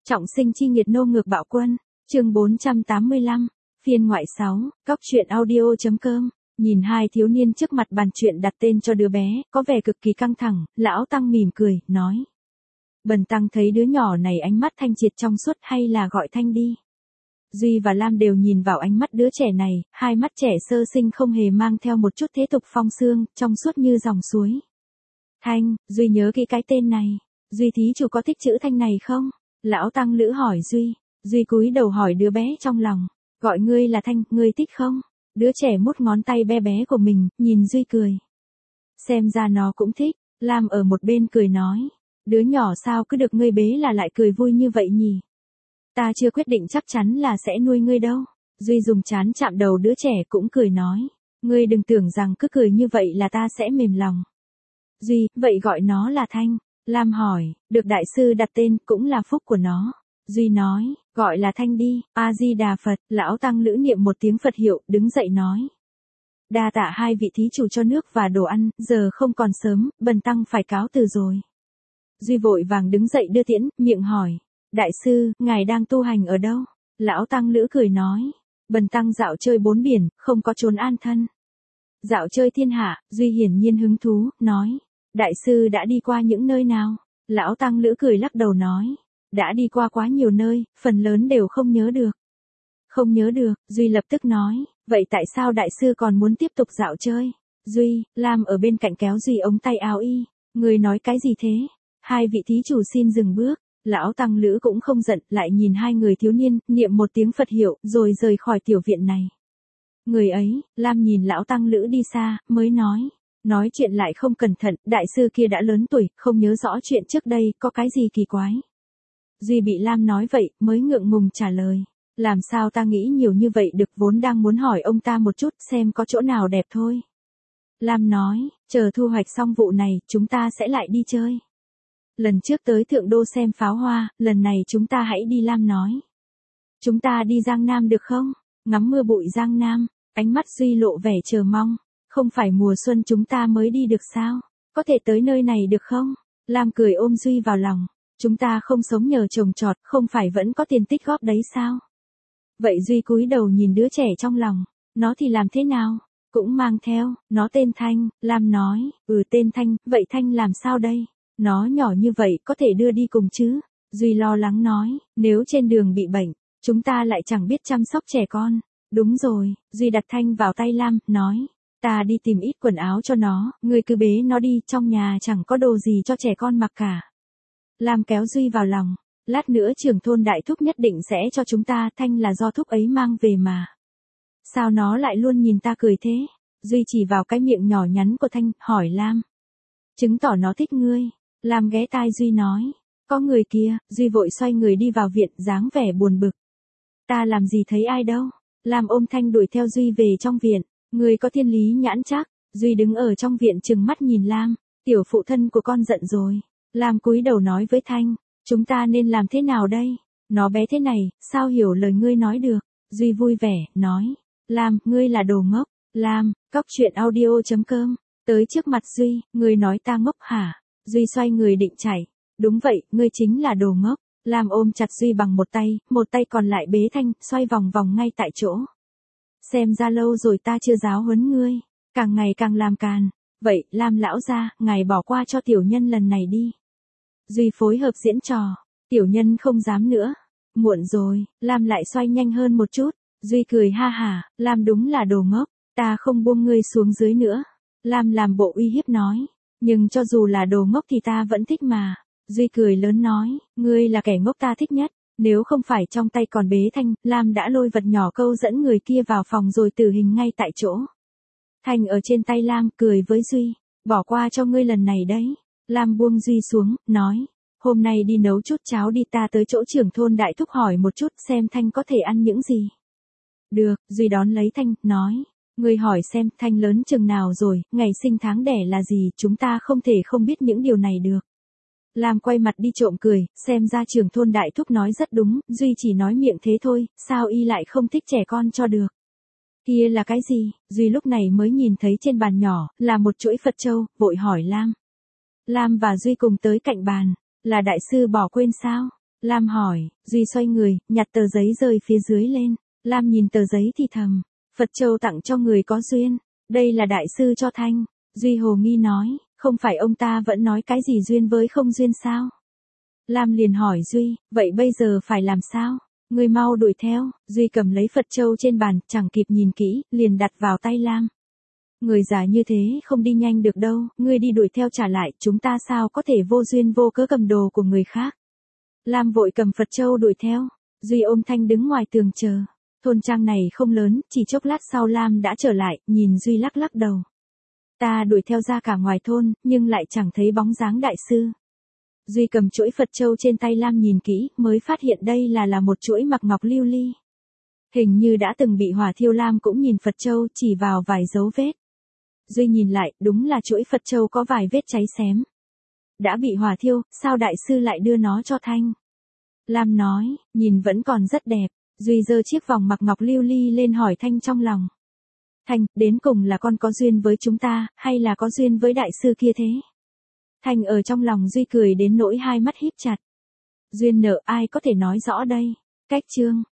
Trọng sinh chi nghiệt nô ngược bạo quân, chương 485, phiên ngoại 6, Cóc truyện audio.com. Nhìn hai thiếu niên trước mặt bàn chuyện đặt tên cho đứa bé, có vẻ cực kỳ căng thẳng, lão Tăng mỉm cười, nói. Bần Tăng thấy đứa nhỏ này ánh mắt thanh triệt trong suốt, hay là gọi Thanh đi. Duy và Lam đều nhìn vào ánh mắt đứa trẻ này, hai mắt trẻ sơ sinh không hề mang theo một chút thế tục phong sương, trong suốt như dòng suối. Thanh, Duy nhớ kỹ cái tên này. Duy thí chủ có thích chữ Thanh này không? Lão Tăng Lữ hỏi Duy. Duy cúi đầu hỏi đứa bé trong lòng. Gọi ngươi là Thanh, ngươi thích không? Đứa trẻ mút ngón tay bé bé của mình, nhìn Duy cười. Xem ra nó cũng thích. Lam ở một bên cười nói. Đứa nhỏ sao cứ được ngươi bế là lại cười vui như vậy nhỉ? Ta chưa quyết định chắc chắn là sẽ nuôi ngươi đâu. Duy dùng trán chạm đầu đứa trẻ cũng cười nói. Ngươi đừng tưởng rằng cứ cười như vậy là ta sẽ mềm lòng. Duy, vậy gọi nó là Thanh. Lam hỏi, được đại sư đặt tên cũng là phúc của nó. Duy nói, gọi là Thanh đi, A-di-đà Phật. Lão Tăng Lữ niệm một tiếng Phật hiệu, đứng dậy nói. Đa tạ hai vị thí chủ cho nước và đồ ăn, giờ không còn sớm, bần tăng phải cáo từ rồi. Duy vội vàng đứng dậy đưa tiễn, miệng hỏi. Đại sư, ngài đang tu hành ở đâu? Lão Tăng Lữ cười nói. Bần tăng dạo chơi bốn biển, không có chốn an thân. Dạo chơi thiên hạ, Duy hiển nhiên hứng thú, nói. Đại sư đã đi qua những nơi nào? Lão Tăng Lữ cười lắc đầu nói. Đã đi qua quá nhiều nơi, phần lớn đều không nhớ được. Không nhớ được, Duy lập tức nói. Vậy tại sao đại sư còn muốn tiếp tục dạo chơi? Duy, Lam ở bên cạnh kéo Duy ống tay áo y. Người nói cái gì thế? Hai vị thí chủ xin dừng bước. Lão Tăng Lữ cũng không giận, lại nhìn hai người thiếu niên, niệm một tiếng Phật hiệu, rồi rời khỏi tiểu viện này. Người ấy, Lam nhìn Lão Tăng Lữ đi xa, mới nói. Nói chuyện lại không cẩn thận, đại sư kia đã lớn tuổi, không nhớ rõ chuyện trước đây, có cái gì kỳ quái. Duy bị Lam nói vậy, mới ngượng ngùng trả lời. Làm sao ta nghĩ nhiều như vậy được, vốn đang muốn hỏi ông ta một chút, xem có chỗ nào đẹp thôi. Lam nói, chờ thu hoạch xong vụ này, chúng ta sẽ lại đi chơi. Lần trước tới Thượng Đô xem pháo hoa, lần này chúng ta hãy đi. Lam nói. Chúng ta đi Giang Nam được không? Ngắm mưa bụi Giang Nam, ánh mắt Duy lộ vẻ chờ mong. Không phải mùa xuân chúng ta mới đi được sao? Có thể tới nơi này được không? Lam cười ôm Duy vào lòng. Chúng ta không sống nhờ trồng trọt, không phải vẫn có tiền tích góp đấy sao? Vậy Duy cúi đầu nhìn đứa trẻ trong lòng. Nó thì làm thế nào? Cũng mang theo, nó tên Thanh. Lam nói, tên Thanh, vậy Thanh làm sao đây? Nó nhỏ như vậy có thể đưa đi cùng chứ? Duy lo lắng nói, nếu trên đường bị bệnh, chúng ta lại chẳng biết chăm sóc trẻ con. Đúng rồi, Duy đặt Thanh vào tay Lam, nói. Ta đi tìm ít quần áo cho nó, ngươi cứ bế nó đi, trong nhà chẳng có đồ gì cho trẻ con mặc cả. Lam kéo Duy vào lòng, lát nữa trưởng thôn đại thúc nhất định sẽ cho chúng ta, Thanh là do thúc ấy mang về mà. Sao nó lại luôn nhìn ta cười thế? Duy chỉ vào cái miệng nhỏ nhắn của Thanh, hỏi Lam. Chứng tỏ nó thích ngươi. Lam ghé tai Duy nói. Có người kia. Duy vội xoay người đi vào viện, dáng vẻ buồn bực. Ta làm gì thấy ai đâu. Lam ôm Thanh đuổi theo Duy về trong viện. Người có thiên lý nhãn chắc. Duy đứng ở trong viện trừng mắt nhìn Lam. Tiểu phụ thân của con giận rồi. Lam cúi đầu nói với Thanh. Chúng ta nên làm thế nào đây? Nó bé thế này, sao hiểu lời ngươi nói được? Duy vui vẻ, nói. Lam, ngươi là đồ ngốc. Lam, Cóc truyện audio.com. Tới trước mặt Duy, ngươi nói ta ngốc hả? Duy xoay người định chạy. Đúng vậy, ngươi chính là đồ ngốc. Lam ôm chặt Duy bằng một tay còn lại bế Thanh, xoay vòng vòng ngay tại chỗ. Xem ra lâu rồi ta chưa giáo huấn ngươi, càng ngày càng làm càn. Vậy, Lam lão gia, ngài bỏ qua cho tiểu nhân lần này đi. Duy phối hợp diễn trò. Tiểu nhân không dám nữa. Muộn rồi, Lam lại xoay nhanh hơn một chút. Duy cười ha hả, Lam đúng là đồ ngốc, ta không buông ngươi xuống dưới nữa. Lam làm bộ uy hiếp nói. Nhưng cho dù là đồ ngốc thì ta vẫn thích mà. Duy cười lớn nói, ngươi là kẻ ngốc ta thích nhất. Nếu không phải trong tay còn bế Thanh, Lam đã lôi vật nhỏ câu dẫn người kia vào phòng rồi tử hình ngay tại chỗ. Thanh ở trên tay Lam, cười với Duy. Bỏ qua cho ngươi lần này đấy. Lam buông Duy xuống, nói. Hôm nay đi nấu chút cháo đi, ta tới chỗ trưởng thôn đại thúc hỏi một chút xem Thanh có thể ăn những gì. Được, Duy đón lấy Thanh, nói. Ngươi hỏi xem Thanh lớn chừng nào rồi, ngày sinh tháng đẻ là gì, chúng ta không thể không biết những điều này được. Lam quay mặt đi trộm cười, xem ra trưởng thôn đại thúc nói rất đúng, Duy chỉ nói miệng thế thôi, sao y lại không thích trẻ con cho được. Kia là cái gì? Duy lúc này mới nhìn thấy trên bàn nhỏ, là một chuỗi Phật châu, vội hỏi Lam. Lam và Duy cùng tới cạnh bàn, là đại sư bỏ quên sao? Lam hỏi, Duy xoay người, nhặt tờ giấy rơi phía dưới lên. Lam nhìn tờ giấy thì thầm, Phật Châu tặng cho người có duyên, đây là đại sư cho Thanh. Duy hồ nghi nói, không phải ông ta vẫn nói cái gì duyên với không duyên sao? Lam liền hỏi Duy, vậy bây giờ phải làm sao? Ngươi mau đuổi theo. Duy cầm lấy Phật Châu trên bàn, chẳng kịp nhìn kỹ, liền đặt vào tay Lam. Người già như thế không đi nhanh được đâu, ngươi đi đuổi theo trả lại, chúng ta sao có thể vô duyên vô cớ cầm đồ của người khác. Lam vội cầm Phật Châu đuổi theo. Duy ôm Thanh đứng ngoài tường chờ. Thôn trang này không lớn, chỉ chốc lát sau Lam đã trở lại, nhìn Duy lắc lắc đầu. Ta đuổi theo ra cả ngoài thôn, nhưng lại chẳng thấy bóng dáng đại sư. Duy cầm chuỗi Phật Châu trên tay Lam nhìn kỹ, mới phát hiện đây là một chuỗi mặc ngọc lưu ly. Hình như đã từng bị hỏa thiêu. Lam cũng nhìn Phật Châu, chỉ vào vài dấu vết. Duy nhìn lại, đúng là chuỗi Phật Châu có vài vết cháy xém. Đã bị hỏa thiêu, sao đại sư lại đưa nó cho Thanh? Lam nói, nhìn vẫn còn rất đẹp. Duy giơ chiếc vòng mặc ngọc lưu ly lên hỏi Thanh trong lòng. Thanh, đến cùng là con có duyên với chúng ta, hay là có duyên với đại sư kia thế? Thanh ở trong lòng Duy cười đến nỗi hai mắt híp chặt. Duyên nợ ai có thể nói rõ đây. Cách chương